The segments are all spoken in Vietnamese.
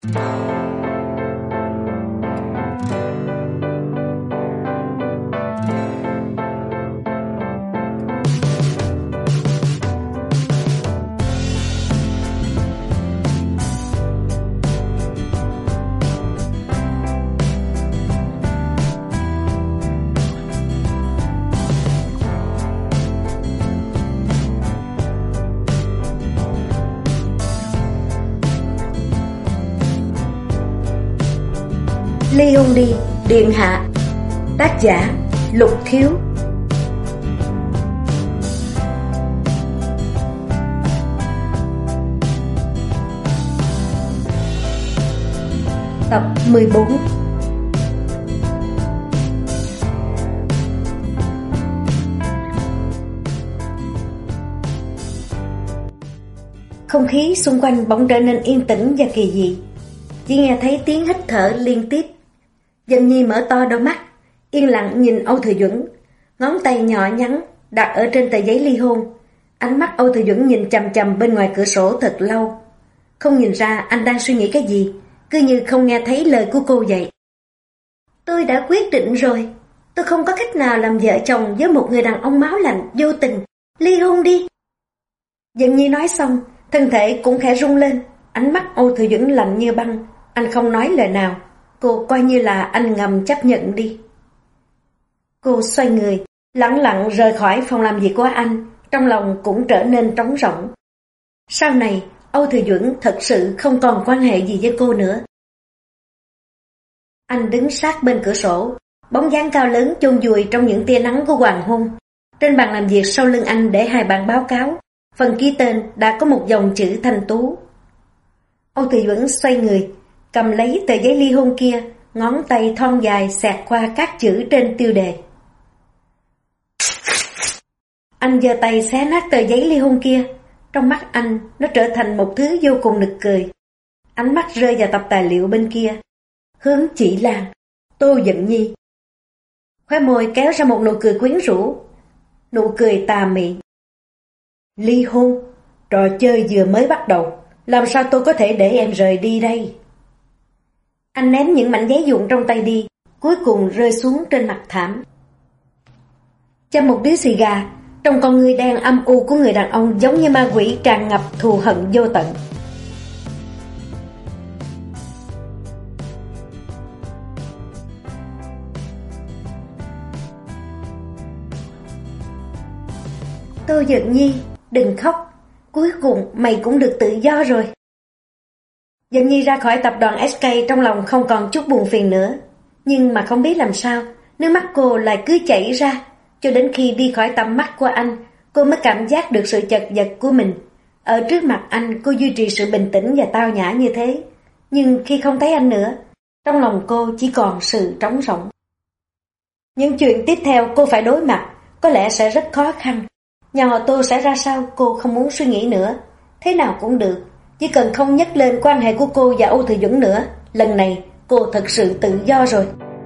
Ly hôn đi, điện hạ. Tác giả Lục Thiếu. Tập 14. Không khí xung quanh bỗng trở nên yên tĩnh và kỳ dị. Chỉ nghe thấy tiếng hít thở liên tiếp. Dân Nhi mở to đôi mắt, yên lặng nhìn Âu Thừa Duẩn, ngón tay nhỏ nhắn đặt ở trên tờ giấy ly hôn. Ánh mắt Âu Thừa Duẩn nhìn chằm chằm bên ngoài cửa sổ thật lâu. Không nhìn ra anh đang suy nghĩ cái gì, cứ như không nghe thấy lời của cô vậy. Tôi đã quyết định rồi, tôi không có cách nào làm vợ chồng với một người đàn ông máu lạnh, vô tình. Ly hôn đi. Dân Nhi nói xong, thân thể cũng khẽ rung lên. Ánh mắt Âu Thừa Duẩn lạnh như băng. Anh không nói lời nào. Cô coi như là anh ngầm chấp nhận đi. Cô xoay người, lẳng lặng rời khỏi phòng làm việc của anh. Trong lòng cũng trở nên trống rỗng. Sau này Âu Thừa Duẩn thật sự không còn quan hệ gì với cô nữa. Anh đứng sát bên cửa sổ, bóng dáng cao lớn chôn vùi trong những tia nắng của hoàng hôn. Trên bàn làm việc sau lưng anh để 2 bản báo cáo. Phần ký tên đã có một dòng chữ thanh tú. Âu Thừa Duẩn xoay người, cầm lấy tờ giấy ly hôn kia, ngón tay thon dài xẹt qua các chữ trên tiêu đề. Anh giơ tay xé nát tờ giấy ly hôn kia. Trong mắt anh, nó trở thành một thứ vô cùng nực cười. Ánh mắt rơi vào tập tài liệu bên kia. Hướng Chỉ Lan, Tô Dận Nhi. Khóe môi kéo ra một nụ cười quyến rũ. Nụ cười tà mị. Ly hôn, trò chơi vừa mới bắt đầu. Làm sao tôi có thể để em rời đi đây? Anh ném những mảnh giấy vụn trong tay đi, cuối cùng rơi xuống trên mặt thảm. Châm một điếu xì gà, trong con ngươi đen âm u của người đàn ông giống như ma quỷ tràn ngập thù hận vô tận. Tô Dận Nhi, đừng khóc. Cuối cùng mày cũng được tự do rồi. Dận Nhi ra khỏi tập đoàn SK trong lòng không còn chút buồn phiền nữa. Nhưng mà không biết làm sao, nước mắt cô lại cứ chảy ra. Cho đến khi đi khỏi tầm mắt của anh, cô mới cảm giác được sự chật vật của mình. Ở trước mặt anh, cô duy trì sự bình tĩnh và tao nhã như thế. Nhưng khi không thấy anh nữa, trong lòng cô chỉ còn sự trống rỗng. Những chuyện tiếp theo cô phải đối mặt có lẽ sẽ rất khó khăn. Nhà họ Tô sẽ ra sao cô không muốn suy nghĩ nữa. Thế nào cũng được, chỉ cần không nhắc lên quan hệ của cô và Âu Thừa Duẩn nữa. Lần này cô thật sự tự do rồi.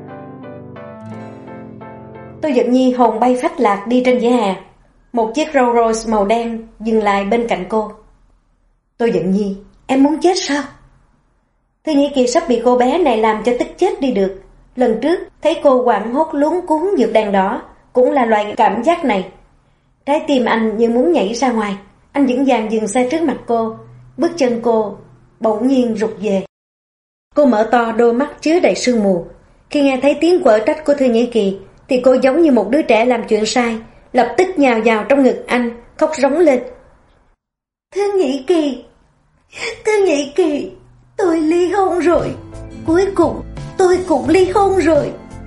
Tô Dận Nhi hồn bay phách lạc đi trên vỉa hè. Một chiếc Rolls Royce màu đen dừng lại bên cạnh cô. Tô Dận Nhi, em muốn chết sao? Thư Nhĩ Kỳ sắp bị cô bé này làm cho tức chết đi được. Lần trước thấy cô hoảng hốt luống cuống vượt đèn đỏ cũng là loại cảm giác này. Trái tim anh như muốn nhảy ra ngoài. Anh vững vàng dừng xe trước mặt cô. Bước chân cô bỗng nhiên rụt về. Cô mở to đôi mắt chứa đầy sương mù. Khi nghe thấy tiếng quở trách của Thư Nhĩ Kỳ thì cô giống như một đứa trẻ làm chuyện sai, lập tức nhào vào trong ngực anh, khóc rống lên. Thư Nhĩ Kỳ, Thư Nhĩ Kỳ, tôi ly hôn rồi. Cuối cùng tôi cũng ly hôn rồi.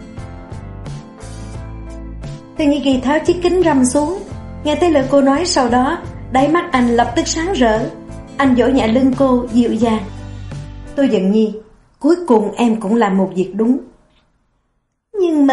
Thư Nhĩ Kỳ tháo chiếc kính râm xuống. Nghe thấy lời cô nói sau đó, đáy mắt anh lập tức sáng rỡ. Anh vỗ nhẹ lưng cô dịu dàng. Tô Dận Nhi, cuối cùng em cũng làm một việc đúng. Nhưng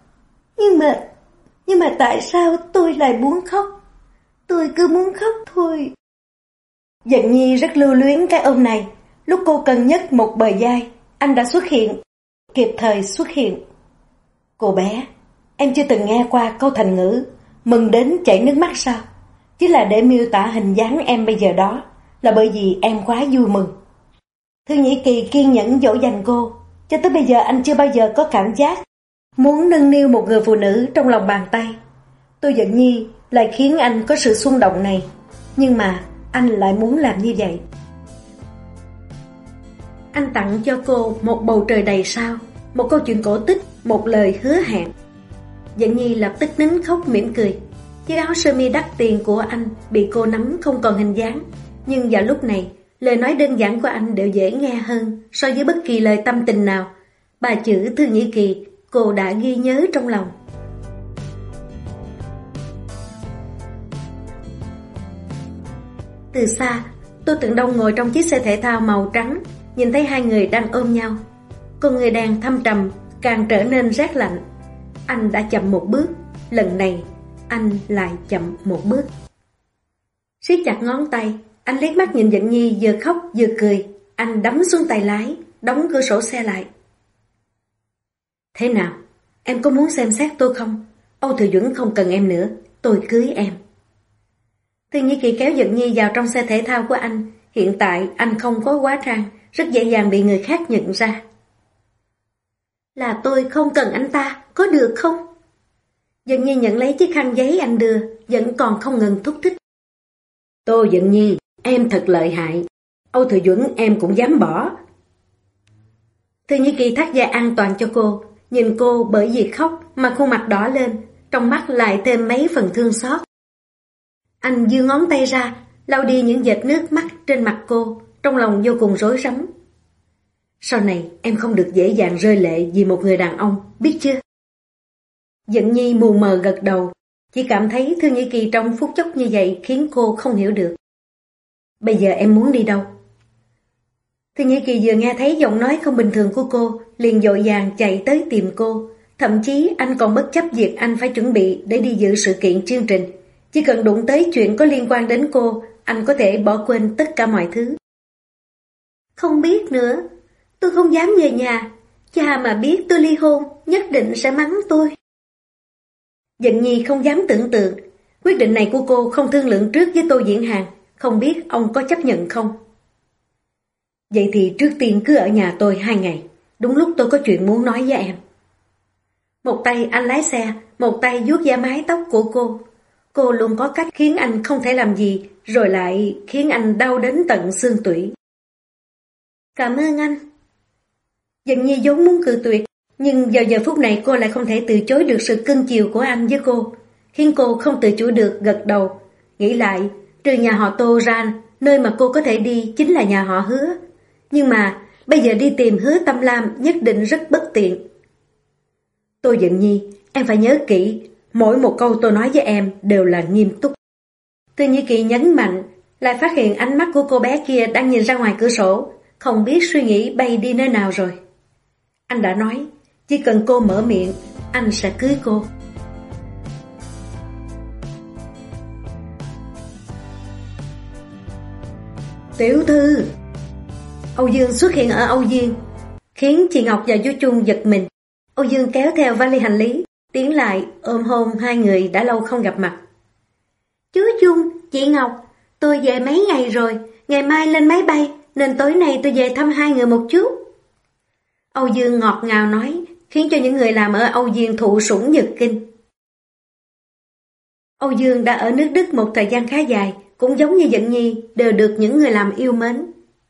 mà tại sao tôi lại muốn khóc? Tôi cứ muốn khóc thôi. Dận Nhi rất lưu luyến cái ôm này. Lúc cô cần nhất một bờ vai, anh đã xuất hiện, kịp thời xuất hiện. Cô bé, em chưa từng nghe qua câu thành ngữ mừng đến chảy nước mắt sao? Chỉ là để miêu tả hình dáng em bây giờ đó, là bởi vì em quá vui mừng. Thư Nhĩ Kỳ kiên nhẫn dỗ dành cô. Cho tới bây giờ anh chưa bao giờ có cảm giác muốn nâng niu một người phụ nữ trong lòng bàn tay. Tô Dận Nhi lại khiến anh có sự xung động này, nhưng mà anh lại muốn làm như vậy. Anh tặng cho cô một bầu trời đầy sao, một câu chuyện cổ tích, một lời hứa hẹn. Dận Nhi lập tức nín khóc mỉm cười. Chiếc áo sơ mi đắt tiền của anh bị cô nắm không còn hình dáng, nhưng vào lúc này, lời nói đơn giản của anh đều dễ nghe hơn so với bất kỳ lời tâm tình nào. Ba chữ Thư Nhĩ Kỳ cô đã ghi nhớ trong lòng. Từ xa, Tô Tường Đông ngồi trong chiếc xe thể thao màu trắng, nhìn thấy hai người đang ôm nhau. Con người đang thâm trầm càng trở nên rét lạnh. Anh đã chậm một bước, lần này anh lại chậm một bước. Siết chặt ngón tay, anh liếc mắt nhìn Dận Nhi vừa khóc vừa cười. Anh đấm xuống tay lái, đóng cửa sổ xe lại. Thế nào, em có muốn xem xét tôi không? Âu Thừa Duẩn không cần em nữa, tôi cưới em. Thư Nhĩ Kỳ kéo Dận Nhi vào trong xe thể thao của anh. Hiện tại anh không có hóa trang, rất dễ dàng bị người khác nhận ra. Là tôi không cần anh ta, có được không? Dận Nhi nhận lấy chiếc khăn giấy anh đưa, vẫn còn không ngừng thúc thích. Tô Dận Nhi, em thật lợi hại. Âu Thừa Duẩn em cũng dám bỏ. Thư Nhĩ Kỳ thắt dây an toàn cho cô, nhìn cô bởi vì khóc mà khuôn mặt đỏ lên, trong mắt lại thêm mấy phần thương xót. Anh giơ ngón tay ra, lau đi những vệt nước mắt trên mặt cô, trong lòng vô cùng rối rắm. Sau này em không được dễ dàng rơi lệ vì một người đàn ông, biết chưa? Dận Nhi mù mờ gật đầu, chỉ cảm thấy Thư Nhĩ Kỳ trong phút chốc như vậy khiến cô không hiểu được. Bây giờ em muốn đi đâu? Thư Nhĩ Kỳ vừa nghe thấy giọng nói không bình thường của cô, liền vội vàng chạy tới tìm cô. Thậm chí anh còn bất chấp việc anh phải chuẩn bị để đi dự sự kiện chương trình. Chỉ cần đụng tới chuyện có liên quan đến cô, anh có thể bỏ quên tất cả mọi thứ. Không biết nữa, tôi không dám về nhà. Cha mà biết tôi ly hôn, nhất định sẽ mắng tôi. Dận Nhi không dám tưởng tượng, quyết định này của cô không thương lượng trước với Tô Diễn Hàn, không biết ông có chấp nhận không. Vậy thì trước tiên cứ ở nhà tôi 2 ngày, đúng lúc tôi có chuyện muốn nói với em. Một tay anh lái xe, một tay vuốt da mái tóc của cô. Cô luôn có cách khiến anh không thể làm gì, rồi lại khiến anh đau đến tận xương tủy. Cảm ơn anh. Dận Nhi vốn muốn cự tuyệt, nhưng vào giờ phút này cô lại không thể từ chối được sự cưng chiều của anh với cô, khiến cô không tự chủ được gật đầu. Nghĩ lại, trừ nhà họ Tô ra, nơi mà cô có thể đi chính là nhà họ Hứa. Nhưng mà bây giờ đi tìm Hứa Tâm Lam nhất định rất bất tiện. Tô Dận Nhi, em phải nhớ kỹ, mỗi một câu tôi nói với em đều là nghiêm túc. Thư Nhĩ Kỳ nhấn mạnh, lại phát hiện ánh mắt của cô bé kia đang nhìn ra ngoài cửa sổ, không biết suy nghĩ bay đi nơi nào rồi. Anh đã nói, chỉ cần cô mở miệng, anh sẽ cưới cô. Tiểu thư! Âu Dương xuất hiện ở Âu Dương, khiến chị Ngọc và chú Chung giật mình. Âu Dương kéo theo vali hành lý, tiến lại ôm hôn hai người đã lâu không gặp mặt. Chú Chung, chị Ngọc, tôi về mấy ngày rồi, ngày mai lên máy bay, nên tối nay tôi về thăm hai người một chút. Âu Dương ngọt ngào nói, khiến cho những người làm ở Âu Dương thụ sủng nhược kinh. Âu Dương đã ở nước Đức một thời gian khá dài, cũng giống như Dận Nhi, đều được những người làm yêu mến.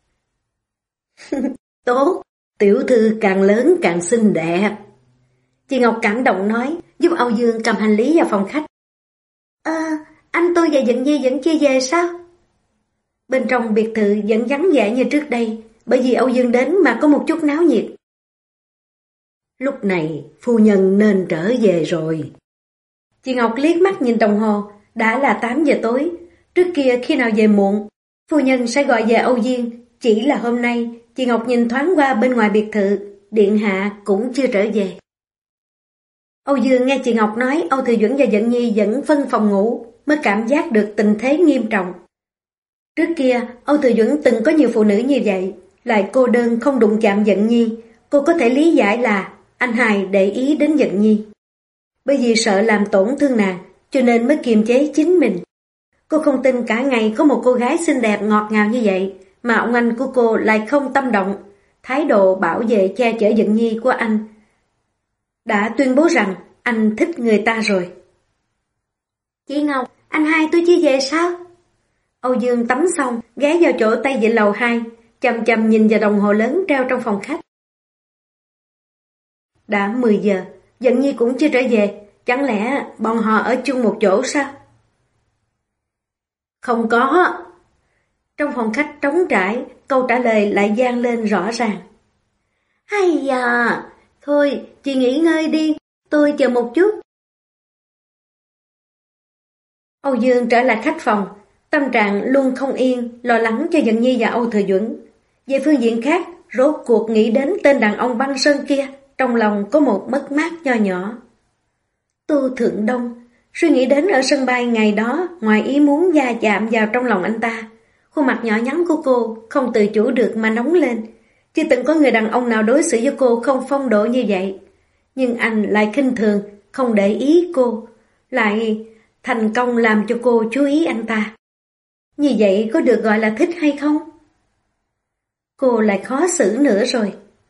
Tốt, tiểu thư càng lớn càng xinh đẹp. Chị Ngọc cảm động nói, giúp Âu Dương cầm hành lý vào phòng khách. Anh tôi và Dận Nhi vẫn chưa về sao? Bên trong biệt thự vẫn vắng vẻ như trước đây, bởi vì Âu Dương đến mà có một chút náo nhiệt. Lúc này phu nhân nên trở về rồi. Chị Ngọc liếc mắt nhìn đồng hồ, đã là 8 giờ tối. Trước kia khi nào về muộn, phu nhân sẽ gọi về Âu Dương. Chỉ là hôm nay, chị Ngọc nhìn thoáng qua bên ngoài biệt thự, điện hạ cũng chưa trở về. Âu Dương nghe chị Ngọc nói Âu Thừa Duẩn và Dận Nhi vẫn phân phòng ngủ, mới cảm giác được tình thế nghiêm trọng. Trước kia, Âu Thừa Duẩn từng có nhiều phụ nữ như vậy, lại cô đơn không đụng chạm Dận Nhi. Cô có thể lý giải là anh hai để ý đến Dận Nhi. Bởi vì sợ làm tổn thương nàng, cho nên mới kiềm chế chính mình. Cô không tin cả ngày có một cô gái xinh đẹp ngọt ngào như vậy, mà ông anh của cô lại không tâm động. Thái độ bảo vệ che chở Dận Nhi của anh đã tuyên bố rằng anh thích người ta rồi. Chị Ngọc, anh hai tôi chưa về sao? Âu Dương tắm xong, ghé vào chỗ tay vịn lầu 2, chằm chằm nhìn vào đồng hồ lớn treo trong phòng khách. Đã 10 giờ, Dận Nhi cũng chưa trở về, chẳng lẽ bọn họ ở chung một chỗ sao? Không có. Trong phòng khách trống trải, câu trả lời lại vang lên rõ ràng. Hay da, thôi chị nghỉ ngơi đi, tôi chờ một chút. Âu Dương trở lại khách phòng, tâm trạng luôn không yên, lo lắng cho Dận Nhi và Âu Thừa Duẩn. Về phương diện khác, rốt cuộc nghĩ đến tên đàn ông băng sơn kia, trong lòng có một mất mát nho nhỏ. Tô Thượng Đông, suy nghĩ đến ở sân bay ngày đó, ngoài ý muốn va chạm vào trong lòng anh ta. Khuôn mặt nhỏ nhắn của cô không tự chủ được mà nóng lên. Chưa từng có người đàn ông nào đối xử với cô không phong độ như vậy. Nhưng anh lại khinh thường, không để ý cô, lại thành công làm cho cô chú ý anh ta. Như vậy có được gọi là thích hay không? Cô lại khó xử nữa rồi.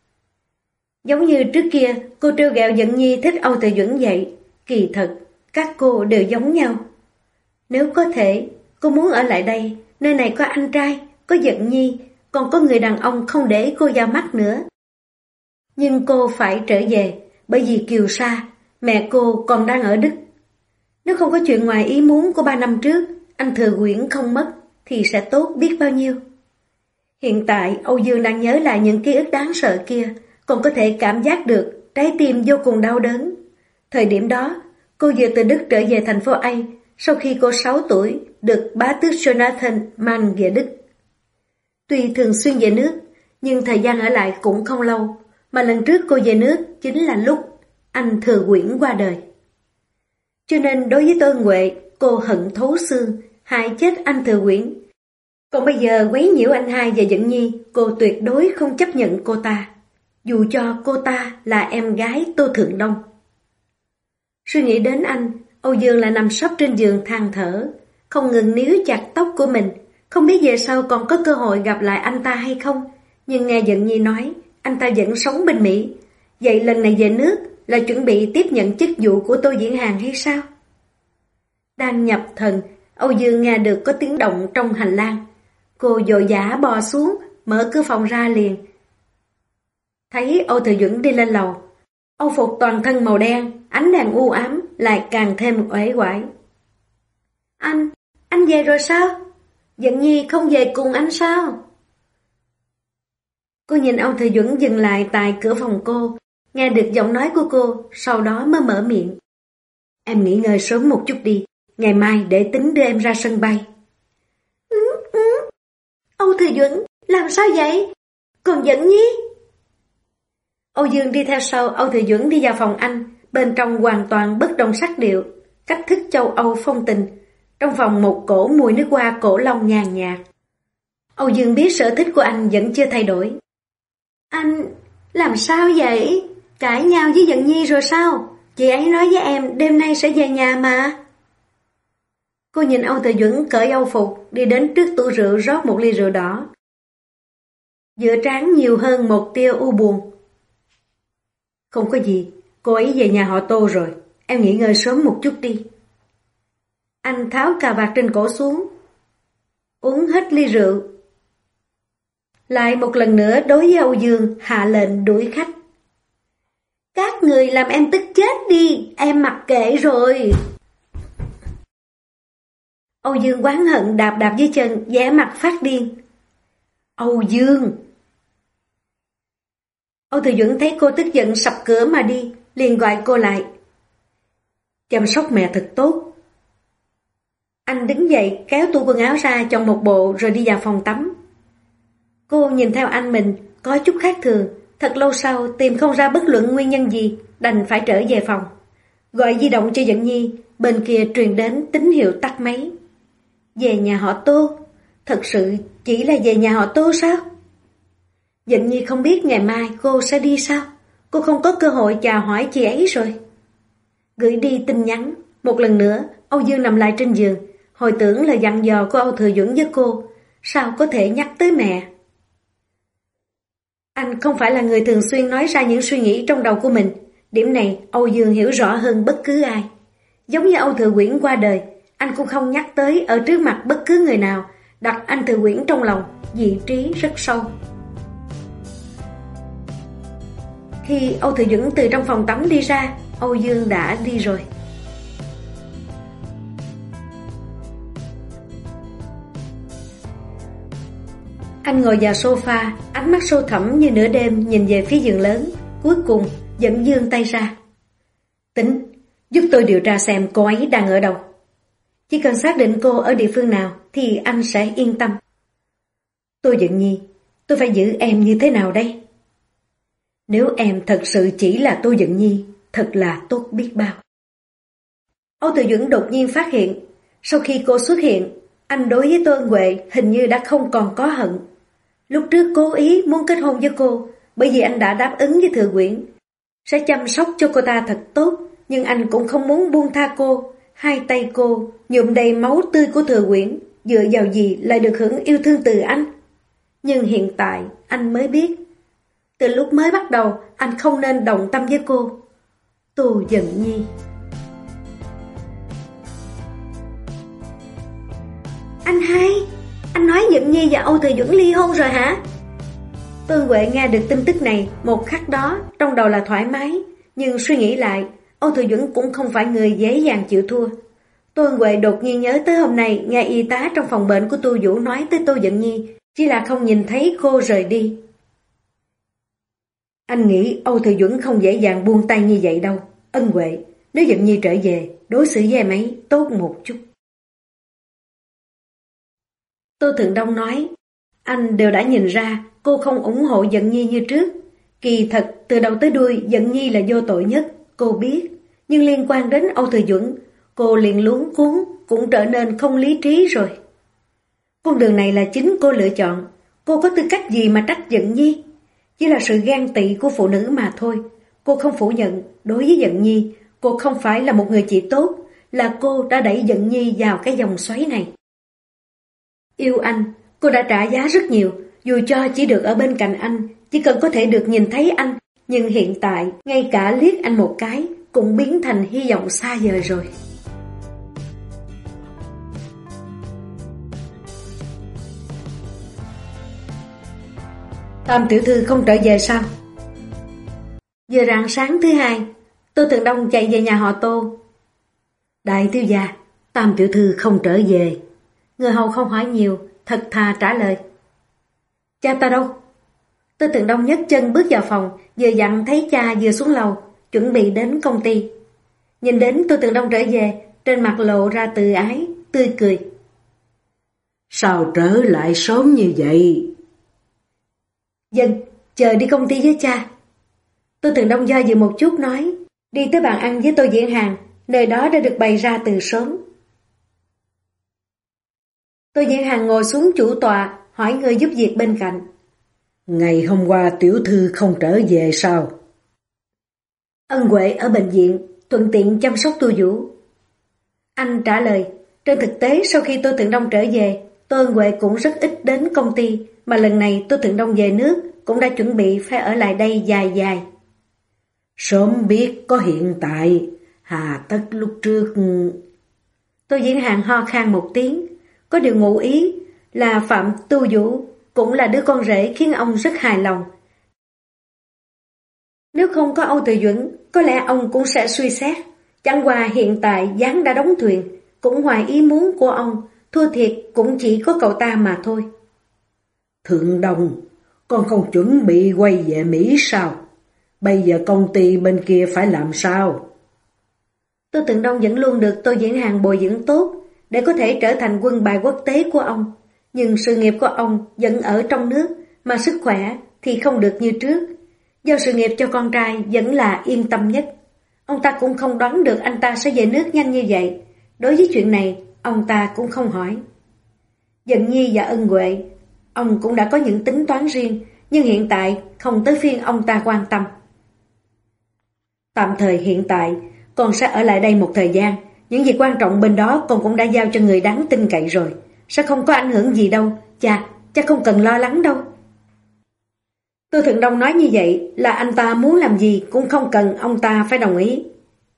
Giống như trước kia cô trêu ghẹo Dận Nhi thích Âu Thừa Duẩn vậy, kỳ thật các cô đều giống nhau. Nếu có thể, cô muốn ở lại đây, nơi này có anh trai, có Dận Nhi, còn có người đàn ông không để cô vào mắt nữa. Nhưng cô phải trở về, bởi vì Kiều Sa, mẹ cô còn đang ở Đức. Nếu không có chuyện ngoài ý muốn của 3 năm trước, anh Thừa Quyển không mất, thì sẽ tốt biết bao nhiêu. Hiện tại Âu Dương đang nhớ lại những ký ức đáng sợ kia, còn có thể cảm giác được trái tim vô cùng đau đớn. Thời điểm đó, cô vừa từ Đức trở về thành phố A, sau khi cô 6 tuổi được bá tước Jonathan mang về Đức. Tuy thường xuyên về nước, nhưng thời gian ở lại cũng không lâu, mà lần trước cô về nước chính là lúc anh Thừa Quyển qua đời. Cho nên đối với Tô Huệ, cô hận thấu xương, hại chết anh Thừa Quyển. Còn bây giờ quấy nhiễu anh hai và Dận Nhi, cô tuyệt đối không chấp nhận cô ta, dù cho cô ta là em gái Tô Thượng Đông. Suy nghĩ đến anh, Âu Dương lại nằm sấp trên giường than thở, không ngừng níu chặt tóc của mình, không biết về sau còn có cơ hội gặp lại anh ta hay không. Nhưng nghe Dận Nhi nói, anh ta vẫn sống bên Mỹ, vậy lần này về nước là chuẩn bị tiếp nhận chức vụ của Tô Diễn Hàn hay sao? Đang nhập thần, Âu Dương nghe được có tiếng động trong hành lang. Cô vội vã bò xuống, mở cửa phòng ra liền. Thấy Âu Thừa Duẩn đi lên lầu. Âu phục toàn thân màu đen, ánh đèn u ám lại càng thêm uể oải. Anh về rồi sao? Dận Nhi không về cùng anh sao? Cô nhìn Âu Thừa Duẩn dừng lại tại cửa phòng cô, nghe được giọng nói của cô, sau đó mới mở miệng. Em nghỉ ngơi sớm một chút đi, ngày mai để tính đưa em ra sân bay. Âu Thừa Duẩn, làm sao vậy? Còn Dận Nhi? Âu Dương đi theo sau Âu Thừa Duẩn đi vào phòng anh, bên trong hoàn toàn bất đồng sắc điệu, cách thức châu Âu phong tình. Trong phòng một cổ mùi nước hoa cổ long nhàn nhạt. Âu Dương biết sở thích của anh vẫn chưa thay đổi. Anh, làm sao vậy? Cãi nhau với Dận Nhi rồi sao? Chị ấy nói với em đêm nay sẽ về nhà mà. Cô nhìn Âu Thừa Duẩn cởi âu phục, đi đến trước tủ rượu rót một ly rượu đỏ. Giữa trán nhiều hơn một tia u buồn. Không có gì, cô ấy về nhà họ Tô rồi, em nghỉ ngơi sớm một chút đi. Anh tháo cà vạt trên cổ xuống, uống hết ly rượu. Lại một lần nữa đối với Âu Dương hạ lệnh đuổi khách. Các người làm em tức chết đi, em mặc kệ rồi. Âu Dương oán hận đạp đạp dưới chân, vẻ mặt phát điên. Âu Dương! Âu Thừa Duẩn thấy cô tức giận sập cửa mà đi, liền gọi cô lại. Chăm sóc mẹ thật tốt. Anh đứng dậy kéo tủ quần áo ra chọn một bộ rồi đi vào phòng tắm. Cô nhìn theo anh mình, có chút khác thường, thật lâu sau tìm không ra bất luận nguyên nhân gì, đành phải trở về phòng. Gọi di động cho Dận Nhi, bên kia truyền đến tín hiệu tắt máy. Về nhà họ Tô? Thật sự chỉ là về nhà họ Tô sao? Dận Nhi không biết ngày mai cô sẽ đi sao? Cô không có cơ hội chào hỏi chị ấy rồi. Gửi đi tin nhắn, một lần nữa Âu Dương nằm lại trên giường, hồi tưởng lời dặn dò của Âu Thừa Duẩn với cô, sao có thể nhắc tới mẹ? Anh không phải là người thường xuyên nói ra những suy nghĩ trong đầu của mình. Điểm này Âu Dương hiểu rõ hơn bất cứ ai. Giống như Âu Thừa Quyển qua đời, anh cũng không nhắc tới ở trước mặt bất cứ người nào, đặt anh Thừa Quyển trong lòng, vị trí rất sâu. Khi Âu Thừa Duẩn từ trong phòng tắm đi ra, Âu Dương đã đi rồi. Anh ngồi vào sofa, ánh mắt sâu thẳm như nửa đêm nhìn về phía giường lớn, cuối cùng vẫn giương tay ra. Tính, giúp tôi điều tra xem cô ấy đang ở đâu. Chỉ cần xác định cô ở địa phương nào thì anh sẽ yên tâm. Tô Dận Nhi, tôi phải giữ em như thế nào đây? Nếu em thật sự chỉ là Tô Dận Nhi, thật là tốt biết bao. Âu Thừa Duẩn đột nhiên phát hiện, sau khi cô xuất hiện, anh đối với Tô Ân Huệ hình như đã không còn có hận. Lúc trước cố ý muốn kết hôn với cô, bởi vì anh đã đáp ứng với Thừa Quyển sẽ chăm sóc cho cô ta thật tốt, nhưng anh cũng không muốn buông tha cô. Hai tay cô nhuộm đầy máu tươi của Thừa Quyển, dựa vào gì lại được hưởng yêu thương từ anh? Nhưng hiện tại anh mới biết, từ lúc mới bắt đầu anh không nên đồng tâm với cô. Tô Dận Nhi. Anh hai, anh nói Dận Nhi và Âu Thừa Duẩn ly hôn rồi hả? Tô Huệ nghe được tin tức này, một khắc đó trong đầu là thoải mái, nhưng suy nghĩ lại, Âu Thừa Duẩn cũng không phải người dễ dàng chịu thua. Tô Huệ đột nhiên nhớ tới hôm nay nghe y tá trong phòng bệnh của Tô Vũ nói tới Tô Dận Nhi, chỉ là không nhìn thấy cô rời đi. Anh nghĩ Âu Thừa Duẩn không dễ dàng buông tay như vậy đâu. Ân Huệ, nếu Dận Nhi trở về, đối xử với em ấy tốt một chút. Tô Thượng Đông nói, anh đều đã nhìn ra cô không ủng hộ Dận Nhi như trước. Kỳ thật, từ đầu tới đuôi Dận Nhi là vô tội nhất, cô biết. Nhưng liên quan đến Âu Thừa Duẩn, cô liền luống cuống, cũng trở nên không lý trí rồi. Con đường này là chính cô lựa chọn, cô có tư cách gì mà trách Dận Nhi? Chỉ là sự ghen tị của phụ nữ mà thôi. Cô không phủ nhận, đối với Dận Nhi, cô không phải là một người chị tốt, là cô đã đẩy Dận Nhi vào cái vòng xoáy này. Yêu anh, cô đã trả giá rất nhiều, dù cho chỉ được ở bên cạnh anh, chỉ cần có thể được nhìn thấy anh, nhưng hiện tại, ngay cả liếc anh một cái, cũng biến thành hy vọng xa vời rồi. Tam tiểu thư không trở về sao? Giờ rạng sáng thứ hai, Tô Thượng Đông chạy về nhà họ Tô. Đại thiếu gia, Tam tiểu thư không trở về. Người hầu không hỏi nhiều, thật thà trả lời. Cha ta đâu? Tô Thượng Đông nhấc chân bước vào phòng, vừa dặn thấy cha vừa xuống lầu, chuẩn bị đến công ty. Nhìn đến Tô Thượng Đông trở về, trên mặt lộ ra từ ái, tươi cười. Sao trở lại sớm như vậy? Dân, chờ đi công ty với cha. Tô Thượng Đông do dự một chút nói, đi tới bàn ăn với Tô Diễn Hàn, nơi đó đã được bày ra từ sớm. Tô Diễn Hàn ngồi xuống chủ tọa, hỏi người giúp việc bên cạnh. Ngày hôm qua tiểu thư không trở về sao? Ân Huệ ở bệnh viện, thuận tiện chăm sóc Tô Vũ. Anh trả lời, trên thực tế sau khi Tô Thượng Đông trở về, Tô Ân Huệ cũng rất ít đến công ty, mà lần này Tô Thượng Đông về nước cũng đã chuẩn bị phải ở lại đây dài dài. Sớm biết có hiện tại, hà tất lúc trước... Tô Diễn Hàn ho khan một tiếng, có điều ngụ ý là Phạm Tu Vũ cũng là đứa con rể khiến ông rất hài lòng. Nếu không có Âu Từ Duẩn, có lẽ ông cũng sẽ suy xét. Chẳng qua hiện tại gián đã đóng thuyền, cũng ngoài ý muốn của ông, thua thiệt cũng chỉ có cậu ta mà thôi. Thượng Đông, con không chuẩn bị quay về Mỹ sao? Bây giờ công ty bên kia phải làm sao? Tô Thượng Đông vẫn luôn được Tô Diễn Hàn bồi dưỡng tốt, để có thể trở thành quân bài quốc tế của ông. Nhưng sự nghiệp của ông vẫn ở trong nước, mà sức khỏe thì không được như trước. Do sự nghiệp cho con trai vẫn là yên tâm nhất. Ông ta cũng không đoán được anh ta sẽ về nước nhanh như vậy. Đối với chuyện này, ông ta cũng không hỏi. Dận Nhi và Ân Huệ, ông cũng đã có những tính toán riêng, nhưng hiện tại không tới phiên ông ta quan tâm. Tạm thời hiện tại, con sẽ ở lại đây một thời gian. Những việc quan trọng bên đó con cũng đã giao cho người đáng tin cậy rồi. Sẽ không có ảnh hưởng gì đâu, cha không cần lo lắng đâu. Tô Thượng Đông nói như vậy là anh ta muốn làm gì cũng không cần ông ta phải đồng ý.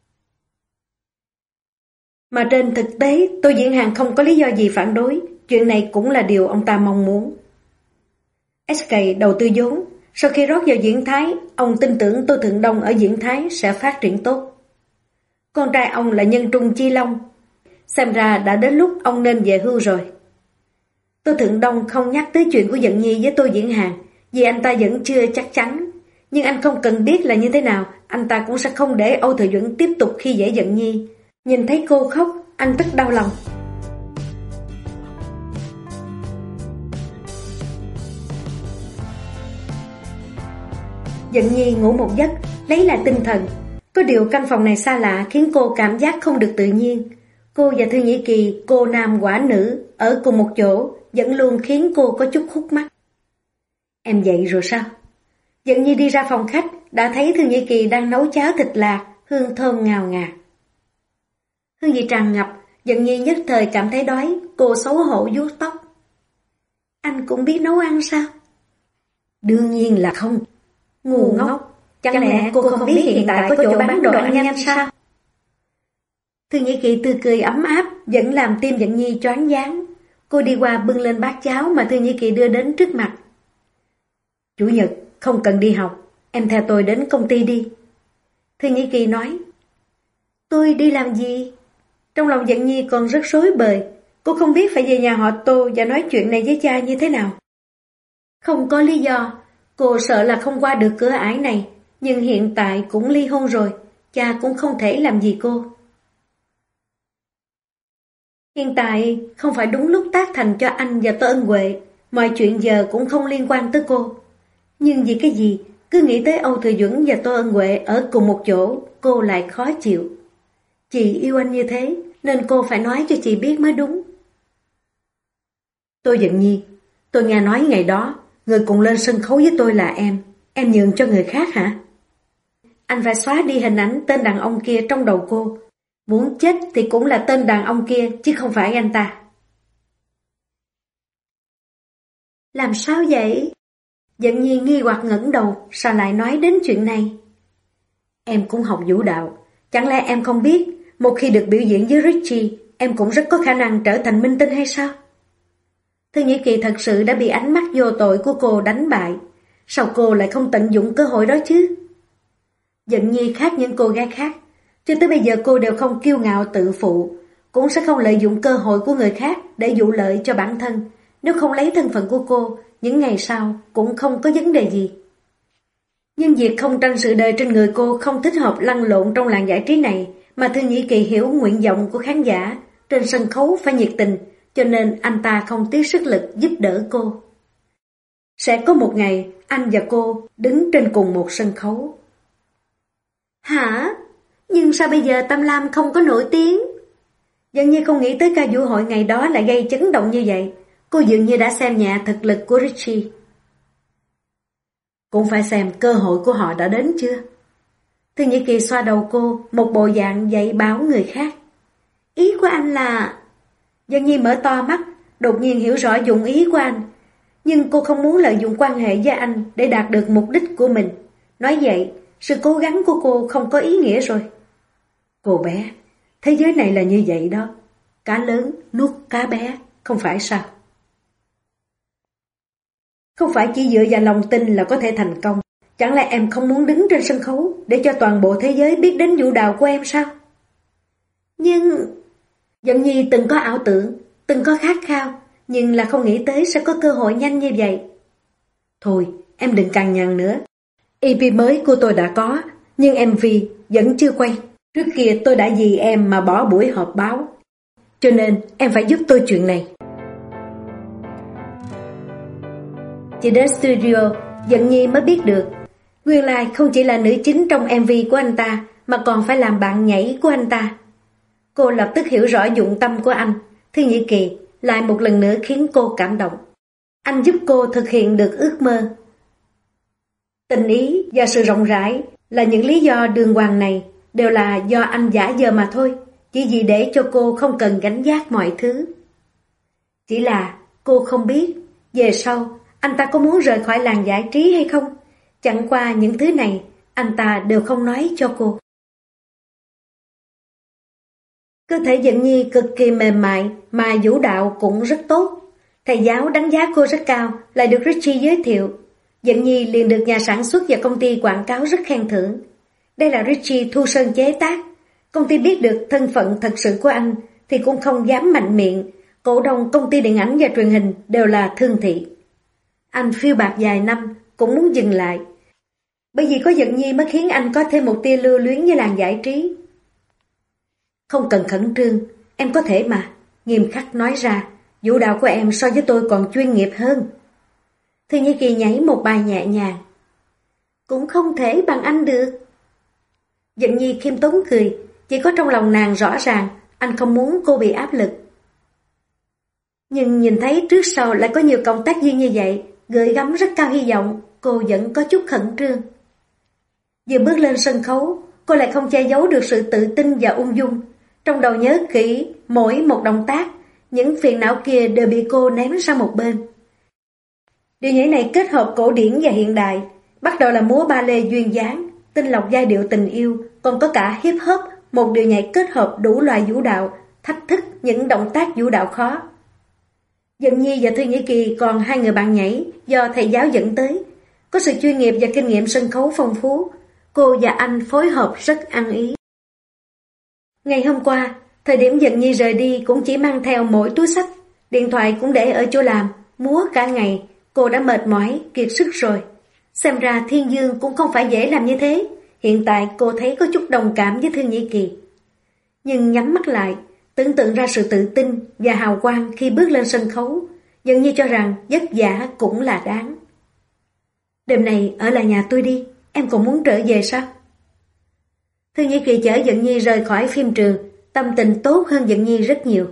Mà trên thực tế, Tô Diễn Hàn không có lý do gì phản đối, chuyện này cũng là điều ông ta mong muốn. SK đầu tư vốn, sau khi rót vào diễn thái, ông tin tưởng Tô Thượng Đông ở diễn thái sẽ phát triển tốt. Con trai ông là Nhân Trung Chi Long, xem ra đã đến lúc ông nên về hưu rồi. Tô Thượng Đông không nhắc tới chuyện của Dận Nhi với Tô Diễn Hàn, vì anh ta vẫn chưa chắc chắn. Nhưng anh không cần biết là như thế nào, anh ta cũng sẽ không để Âu Thừa Duẩn tiếp tục khi dễ Dận Nhi. Nhìn thấy cô khóc, anh rất đau lòng. Dận Nhi ngủ một giấc, lấy lại tinh thần. Có điều căn phòng này xa lạ khiến cô cảm giác không được tự nhiên. Cô và Thư Nhĩ Kỳ, cô nam quả nữ, ở cùng một chỗ, vẫn luôn khiến cô có chút hút mắt. Em dậy rồi sao? Dận Nhi đi ra phòng khách, đã thấy Thư Nhĩ Kỳ đang nấu cháo thịt lạc, hương thơm ngào ngạt. Hương vị tràn ngập, Dận Nhi nhất thời cảm thấy đói, cô xấu hổ vuốt tóc. Anh cũng biết nấu ăn sao? Đương nhiên là không. Ngu ngốc, chẳng lẽ cô không biết hiện tại có chỗ bán đồ ăn nhanh sao? Thư Nhĩ Kỳ tươi cười ấm áp, vẫn làm tim Dận Nhi choáng váng. Cô đi qua bưng lên bát cháo mà Thư Nhĩ Kỳ đưa đến trước mặt. Chủ nhật, không cần đi học, em theo tôi đến công ty đi. Thư Nhĩ Kỳ nói. Tôi đi làm gì? Trong lòng Dận Nhi còn rất rối bời, cô không biết phải về nhà họ Tô và nói chuyện này với cha như thế nào. Không có lý do, cô sợ là không qua được cửa ải này, nhưng hiện tại cũng ly hôn rồi, cha cũng không thể làm gì cô. Hiện tại không phải đúng lúc tác thành cho anh và Tô Ân Huệ, mọi chuyện giờ cũng không liên quan tới cô. Nhưng vì cái gì, cứ nghĩ tới Âu Thừa Duẩn và Tô Ân Huệ ở cùng một chỗ, cô lại khó chịu. Chị yêu anh như thế, nên cô phải nói cho chị biết mới đúng. Tôi Dận Nhi, tôi nghe nói ngày đó, người cùng lên sân khấu với tôi là em nhường cho người khác hả? Anh phải xóa đi hình ảnh tên đàn ông kia trong đầu cô. Muốn chết thì cũng là tên đàn ông kia, chứ không phải anh ta. Làm sao vậy? Dận Nhi nghi hoặc ngẩng đầu, sao lại nói đến chuyện này? Em cũng học vũ đạo, chẳng lẽ em không biết, một khi được biểu diễn với Richie, em cũng rất có khả năng trở thành minh tinh hay sao? Thư Nhĩ Kỳ thật sự đã bị ánh mắt vô tội của cô đánh bại, sao cô lại không tận dụng cơ hội đó chứ? Dận Nhi khác những cô gái khác, cho tới bây giờ cô đều không kiêu ngạo tự phụ, cũng sẽ không lợi dụng cơ hội của người khác để dụ lợi cho bản thân. Nếu không lấy thân phận của cô, những ngày sau cũng không có vấn đề gì. Nhưng việc không tranh sự đời trên người cô không thích hợp lăn lộn trong làng giải trí này, mà Thư Nhĩ Kỳ hiểu nguyện vọng của khán giả, trên sân khấu phải nhiệt tình, cho nên anh ta không tiếc sức lực giúp đỡ cô. Sẽ có một ngày, anh và cô đứng trên cùng một sân khấu. Hả? Nhưng sao bây giờ Tâm Lam không có nổi tiếng? Dường như không nghĩ tới ca vũ hội ngày đó lại gây chấn động như vậy. Cô dường như đã xem nhẹ thực lực của Richie. Cũng phải xem cơ hội của họ đã đến chưa? Thư Nhĩ Kỳ xoa đầu cô, một bộ dạng dạy bảo người khác. Ý của anh là... Dân Nhi mở to mắt, đột nhiên hiểu rõ dụng ý của anh. Nhưng cô không muốn lợi dụng quan hệ với anh để đạt được mục đích của mình. Nói vậy, sự cố gắng của cô không có ý nghĩa rồi. Cô bé, thế giới này là như vậy đó. Cá lớn nuốt cá bé, không phải sao? Không phải chỉ dựa vào lòng tin là có thể thành công. Chẳng lẽ em không muốn đứng trên sân khấu để cho toàn bộ thế giới biết đến vũ đạo của em sao? Nhưng... Dận Nhi từng có ảo tưởng, từng có khát khao, nhưng là không nghĩ tới sẽ có cơ hội nhanh như vậy. Thôi, em đừng cằn nhằn nữa. EP mới của tôi đã có, nhưng MV vẫn chưa quay. Trước kia tôi đã vì em mà bỏ buổi họp báo. Cho nên em phải giúp tôi chuyện này. Chỉ đến studio, Dận Nhi mới biết được. Nguyên lai không chỉ là nữ chính trong MV của anh ta, mà còn phải làm bạn nhảy của anh ta. Cô lập tức hiểu rõ dụng tâm của anh. Thư Nhĩ Kỳ lại một lần nữa khiến cô cảm động. Anh giúp cô thực hiện được ước mơ. Tình ý và sự rộng rãi là những lý do đường hoàng này, đều là do anh giả vờ mà thôi, chỉ vì để cho cô không cần gánh vác mọi thứ. Chỉ là cô không biết, Về sau, anh ta có muốn rời khỏi làng giải trí hay không? Chẳng qua những thứ này, anh ta đều không nói cho cô. Cơ thể Dận Nhi cực kỳ mềm mại mà vũ đạo cũng rất tốt. Thầy giáo đánh giá cô rất cao, lại được Richie giới thiệu. Dận Nhi liền được nhà sản xuất và công ty quảng cáo rất khen thưởng. Đây là Richie thu sơn chế tác. Công ty biết được thân phận thật sự của anh thì cũng không dám mạnh miệng. Cổ đông công ty điện ảnh và truyền hình đều là Thương Thị. Anh phiêu bạt vài năm cũng muốn dừng lại. Bởi vì có Dận Nhi mới khiến anh có thêm một tia lưu luyến với làng giải trí. Không cần khẩn trương, em có thể mà. Nghiêm khắc nói ra, vũ đạo của em so với tôi còn chuyên nghiệp hơn. Thư Nhi Kỳ nhảy một bài nhẹ nhàng. Cũng không thể bằng anh được. Dận Nhi khiêm tốn cười, chỉ có trong lòng nàng rõ ràng, anh không muốn cô bị áp lực. Nhưng nhìn thấy trước sau lại có nhiều cộng tác viên như vậy, gửi gắm rất cao hy vọng, cô vẫn có chút khẩn trương. Vừa bước lên sân khấu, cô lại không che giấu được sự tự tin và ung dung. Trong đầu nhớ kỹ mỗi một động tác, những phiền não kia đều bị cô ném sang một bên. Điệu nhảy này kết hợp cổ điển và hiện đại, bắt đầu là múa ba lê duyên dáng, tinh lọc giai điệu tình yêu, còn có cả hip hop, một điệu nhảy kết hợp đủ loại vũ đạo, thách thức những động tác vũ đạo khó. Dận Nhi và Thư Nhĩ Kỳ còn hai người bạn nhảy do thầy giáo dẫn tới, có sự chuyên nghiệp và kinh nghiệm sân khấu phong phú, cô và anh phối hợp rất ăn ý. Ngày hôm qua, thời điểm Dận Nhi rời đi cũng chỉ mang theo mỗi túi xách, điện thoại cũng để ở chỗ làm, múa cả ngày, cô đã mệt mỏi, kiệt sức rồi. Xem ra Thiên Dương cũng không phải dễ làm như thế, hiện tại cô thấy có chút đồng cảm với Thư Nhĩ Kỳ. Nhưng nhắm mắt lại, tưởng tượng ra sự tự tin và hào quang khi bước lên sân khấu, Dận Nhi cho rằng vất vả cũng là đáng. Đêm này ở lại nhà tôi đi, em còn muốn trở về sao? Thư Nhĩ Kỳ chở Dận Nhi rời khỏi phim trường, tâm tình tốt hơn Dận Nhi rất nhiều.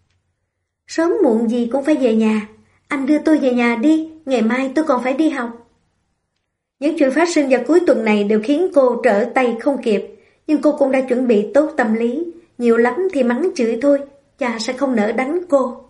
Sớm muộn gì cũng phải về nhà, anh đưa tôi về nhà đi, ngày mai tôi còn phải đi học. Những chuyện phát sinh vào cuối tuần này đều khiến cô trở tay không kịp, nhưng cô cũng đã chuẩn bị tốt tâm lý, nhiều lắm thì mắng chửi thôi, cha sẽ không nỡ đánh cô.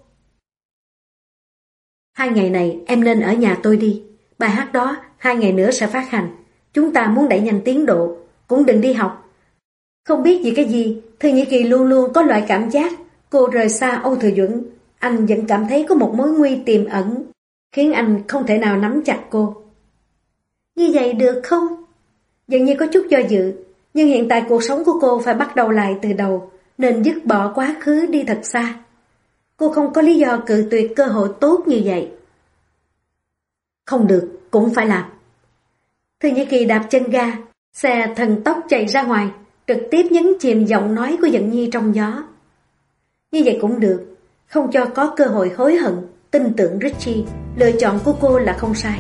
2 ngày này em nên ở nhà tôi đi, bài hát đó 2 ngày nữa sẽ phát hành, chúng ta muốn đẩy nhanh tiến độ, cũng đừng đi học. Không biết vì cái gì, Thư Nhĩ Kỳ luôn luôn có loại cảm giác cô rời xa Âu Thừa Duẩn, anh vẫn cảm thấy có một mối nguy tiềm ẩn, khiến anh không thể nào nắm chặt cô. Như vậy được không? Dường như có chút do dự, nhưng hiện tại cuộc sống của cô phải bắt đầu lại từ đầu, nên dứt bỏ quá khứ đi thật xa. Cô không có lý do cự tuyệt cơ hội tốt như vậy. Không được, cũng phải làm. Thư Nhĩ Kỳ đạp chân ga, xe thần tốc chạy ra ngoài, trực tiếp nhấn chìm giọng nói của Dận Nhi trong gió. Như vậy cũng được, không cho có cơ hội hối hận, tin tưởng Richie, lựa chọn của cô là không sai.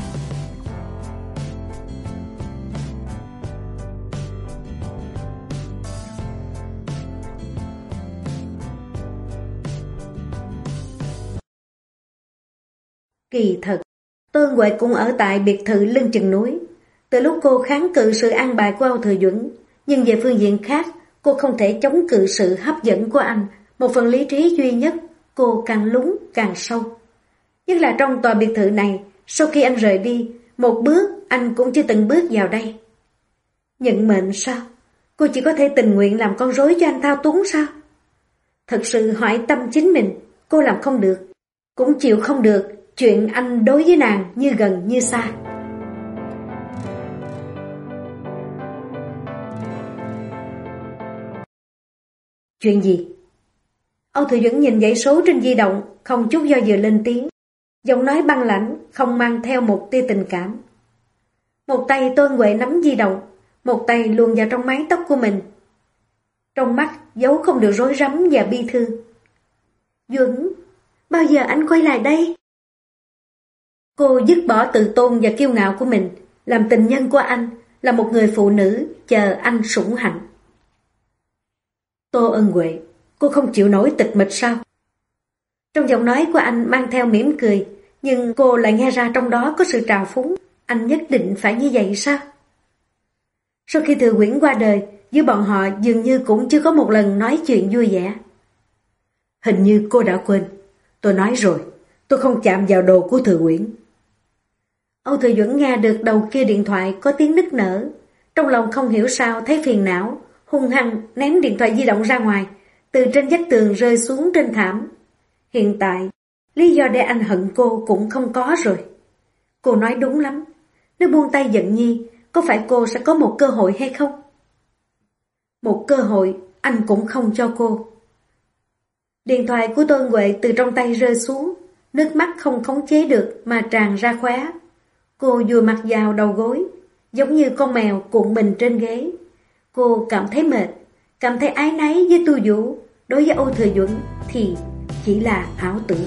Kỳ thật, Tôn Huệ cũng ở tại biệt thự lưng chừng núi. Từ lúc cô kháng cự sự an bài của Âu Thừa Duẩn, nhưng về phương diện khác, cô không thể chống cự sự hấp dẫn của anh, một phần lý trí duy nhất, cô càng lún càng sâu. Nhất là trong tòa biệt thự này, sau khi anh rời đi, một bước anh cũng chưa từng bước vào đây. Nhận mệnh sao? Cô chỉ có thể tình nguyện làm con rối cho anh thao túng sao? Thật sự hỏi tâm chính mình, cô làm không được, cũng chịu không được chuyện anh đối với nàng như gần như xa. Chuyện gì? Âu Thừa Duẩn nhìn dãy số trên di động, không chút do dự lên tiếng. Giọng nói băng lãnh, không mang theo một tia tình cảm. Một tay Tôn Huệ nắm di động, một tay luồn vào trong mái tóc của mình. Trong mắt giấu không được rối rắm và bi thương. Duẩn, bao giờ anh quay lại đây? Cô dứt bỏ tự tôn và kiêu ngạo của mình, làm tình nhân của anh, là một người phụ nữ chờ anh sủng hạnh. Tô Ân Huệ, cô không chịu nổi tịch mịch sao? Trong giọng nói của anh mang theo mỉm cười, nhưng cô lại nghe ra trong đó có sự trào phúng. Anh nhất định phải như vậy sao? Sau khi Thừa Quyển qua đời, giữa bọn họ dường như cũng chưa có một lần nói chuyện vui vẻ. Hình như cô đã quên. Tôi nói rồi, tôi không chạm vào đồ của Thừa Uyển. Âu Thừa Duẩn nghe được đầu kia điện thoại có tiếng nức nở. Trong lòng không hiểu sao thấy phiền não, hung hăng ném điện thoại di động ra ngoài, từ trên vách tường rơi xuống trên thảm. Hiện tại, lý do để anh hận cô cũng không có rồi. Cô nói đúng lắm, nếu buông tay giận Nhi, có phải cô sẽ có một cơ hội hay không? Một cơ hội anh cũng không cho cô. Điện thoại của Tôn Huệ từ trong tay rơi xuống, nước mắt không khống chế được mà tràn ra khóe. Cô vùi mặt vào đầu gối, giống như con mèo cuộn mình trên ghế. Cô cảm thấy mệt, cảm thấy áy náy với Tu Vũ, đối với Âu Thừa Duẩn thì chỉ là ảo tưởng.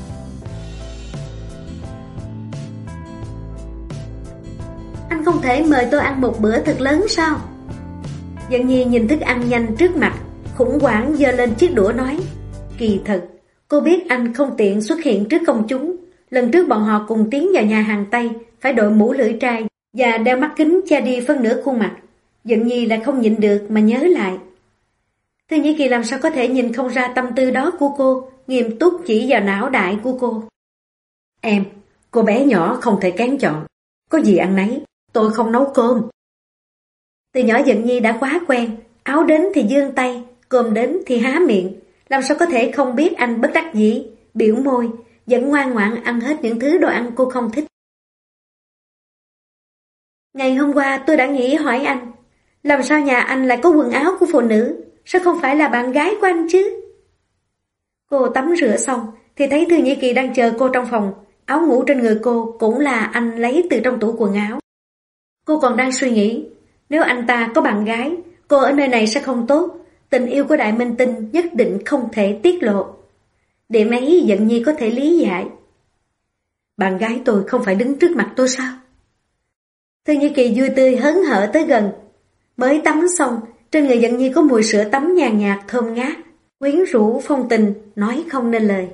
Anh không thể mời tôi ăn một bữa thật lớn sao? Dận Nhi nhìn thức ăn nhanh trước mặt, khủng hoảng giơ lên chiếc đũa nói. Kỳ thật, cô biết anh không tiện xuất hiện trước công chúng. Lần trước bọn họ cùng tiến vào nhà hàng Tây, phải đội mũ lưỡi trai và đeo mắt kính che đi phân nửa khuôn mặt. Dận Nhi lại không nhịn được mà nhớ lại. Thư Nhĩ Kỳ làm sao có thể nhìn không ra tâm tư đó của cô, nghiêm túc chỉ vào não đại của cô. Em, cô bé nhỏ không thể kén chọn. Có gì ăn nấy, tôi không nấu cơm. Từ nhỏ Dận Nhi đã quá quen, áo đến thì giương tay, cơm đến thì há miệng. Làm sao có thể không biết anh bất đắc dĩ, biểu môi, vẫn ngoan ngoãn ăn hết những thứ đồ ăn cô không thích. Ngày hôm qua tôi đã nghĩ hỏi anh, làm sao nhà anh lại có quần áo của phụ nữ, sao không phải là bạn gái của anh chứ? Cô tắm rửa xong thì thấy Thư Nhĩ Kỳ đang chờ cô trong phòng, áo ngủ trên người cô cũng là anh lấy từ trong tủ quần áo. Cô còn đang suy nghĩ, nếu anh ta có bạn gái, cô ở nơi này sẽ không tốt, tình yêu của Đại Minh Tinh nhất định không thể tiết lộ. Điểm ấy Dận Nhi có thể lý giải. Bạn gái tôi không phải đứng trước mặt tôi sao? Thư Nhĩ Kỳ vui tươi hớn hở tới gần. Mới tắm xong, trên người Dận Nhi có mùi sữa tắm nhàn nhạt thơm ngát, quyến rũ phong tình, nói không nên lời.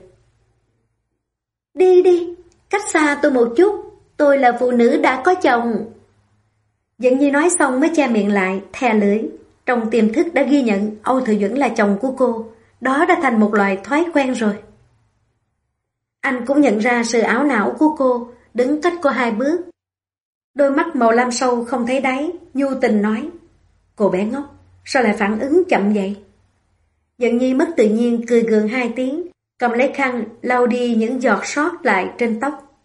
Đi đi, cách xa tôi một chút, tôi là phụ nữ đã có chồng. Dận Nhi nói xong mới che miệng lại, thè lưỡi. Trong tiềm thức đã ghi nhận Âu Thừa Duẩn là chồng của cô, đó đã thành một loại thói quen rồi. Anh cũng nhận ra sự ảo não của cô, đứng cách cô 2 bước. Đôi mắt màu lam sâu không thấy đáy, nhu tình nói. Cô bé ngốc, sao lại phản ứng chậm vậy? Dận Nhi mất tự nhiên cười gượng 2 tiếng, cầm lấy khăn lau đi những giọt sót lại trên tóc.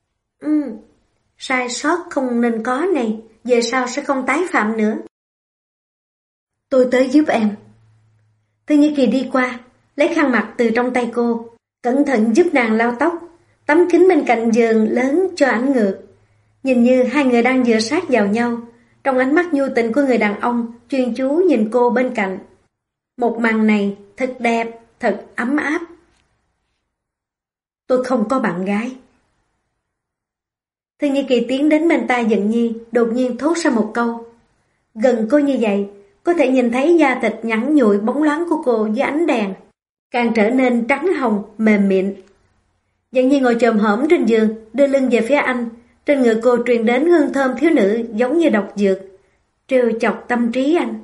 Sai sót không nên có này, về sau sẽ không tái phạm nữa. Tôi tới giúp em. Thư Nhĩ Kỳ đi qua, lấy khăn mặt từ trong tay cô, cẩn thận giúp nàng lau tóc, tấm kính bên cạnh giường lớn cho ảnh ngược. Nhìn như hai người đang dựa sát vào nhau, trong ánh mắt nhu tình của người đàn ông chuyên chú nhìn cô bên cạnh. Một màn này thật đẹp, thật ấm áp. Tôi không có bạn gái. Thư Nhĩ Kỳ tiến đến bên tai Dận Nhi, đột nhiên thốt ra một câu. Gần cô như vậy, có thể nhìn thấy da thịt nhẵn nhụi bóng loáng của cô dưới ánh đèn, càng trở nên trắng hồng, mềm mịn. Dận Nhi ngồi chồm hổm trên giường, đưa lưng về phía anh, trên người cô truyền đến hương thơm thiếu nữ giống như độc dược, trêu chọc tâm trí anh.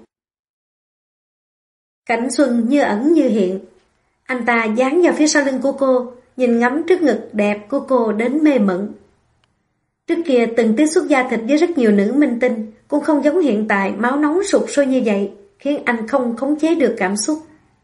Cảnh xuân như ẩn như hiện, anh ta dán vào phía sau lưng của cô, nhìn ngắm trước ngực đẹp của cô đến mê mẩn. Trước kia từng tiếp xúc da thịt với rất nhiều nữ minh tinh, cũng không giống hiện tại máu nóng sục sôi như vậy, khiến anh không khống chế được cảm xúc.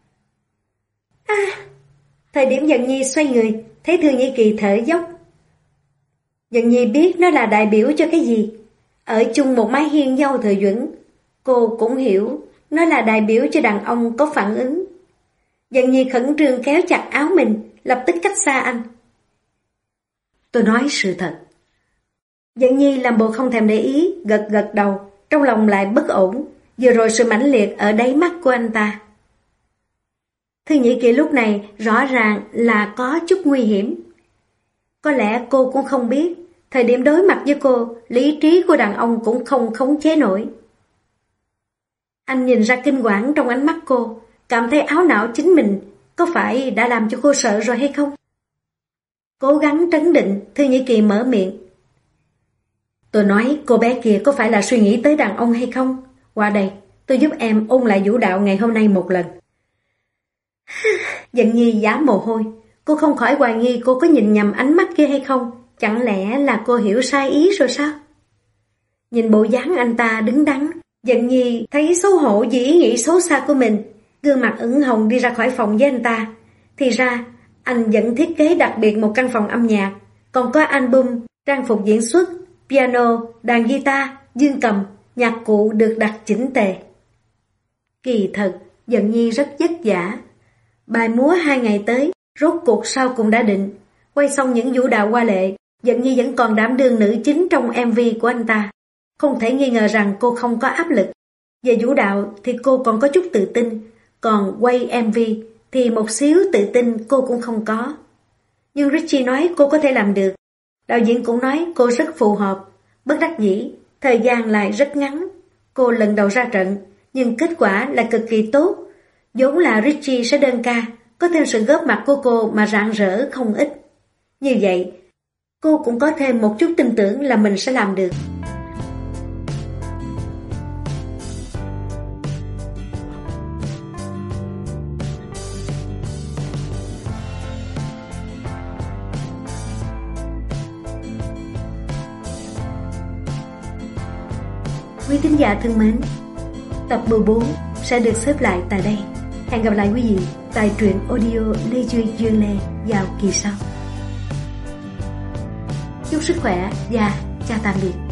Thời điểm Dận Nhi xoay người, thấy Thư Nhĩ Kỳ thở dốc. Dận Nhi biết nó là đại biểu cho cái gì. Ở chung một mái hiên với Âu Thừa Duẩn, cô cũng hiểu nó là đại biểu cho đàn ông có phản ứng. Dận Nhi khẩn trương kéo chặt áo mình, lập tức cách xa anh. Tôi nói sự thật. Dận Nhi làm bộ không thèm để ý, gật gật đầu, trong lòng lại bất ổn, vừa rồi sự mãnh liệt ở đáy mắt của anh ta. Thư Nhĩ Kỳ lúc này rõ ràng là có chút nguy hiểm. Có lẽ cô cũng không biết, thời điểm đối mặt với cô, lý trí của đàn ông cũng không khống chế nổi. Anh nhìn ra kinh quản trong ánh mắt cô, cảm thấy áo não chính mình, có phải đã làm cho cô sợ rồi hay không? Cố gắng trấn định, Thư Nhĩ Kỳ mở miệng. Tôi nói cô bé kia có phải là suy nghĩ tới đàn ông hay không? Qua đây, tôi giúp em ôn lại vũ đạo ngày hôm nay một lần. Dận Nhi giả mồ hôi, Cô không khỏi hoài nghi cô có nhìn nhầm ánh mắt kia hay không? Chẳng lẽ là cô hiểu sai ý rồi sao? Nhìn bộ dáng anh ta đứng đắn, Dận Nhi thấy xấu hổ vì ý nghĩ xấu xa của mình, gương mặt ửng hồng đi ra khỏi phòng với anh ta. Thì ra, anh vẫn thiết kế đặc biệt một căn phòng âm nhạc, còn có album, trang phục diễn xuất, piano, đàn guitar, dương cầm, nhạc cụ được đặt chỉnh tề. Kỳ thật, Dận Nhi rất vất vả. Bài múa 2 ngày tới, rốt cuộc sau cùng đã định. Quay xong những vũ đạo hoa lệ, Dận Nhi vẫn còn đảm đương nữ chính trong MV của anh ta. Không thể nghi ngờ rằng cô không có áp lực. Về vũ đạo thì cô còn có chút tự tin, còn quay MV thì một xíu tự tin cô cũng không có. Nhưng Richie nói cô có thể làm được. Đạo diễn cũng nói cô rất phù hợp. Bất đắc dĩ, thời gian lại rất ngắn. Cô lần đầu ra trận, nhưng kết quả là cực kỳ tốt. Vốn là Richie sẽ đơn ca, có thêm sự góp mặt của cô mà rạng rỡ không ít. Như vậy, cô cũng có thêm một chút tin tưởng là mình sẽ làm được. Quý thính giả thân mến, tập 14 sẽ được xếp lại tại đây. Hẹn gặp lại quý vị tại truyện audio Lê Duy Duyên Lê vào kỳ sau. Chúc sức khỏe và chào tạm biệt.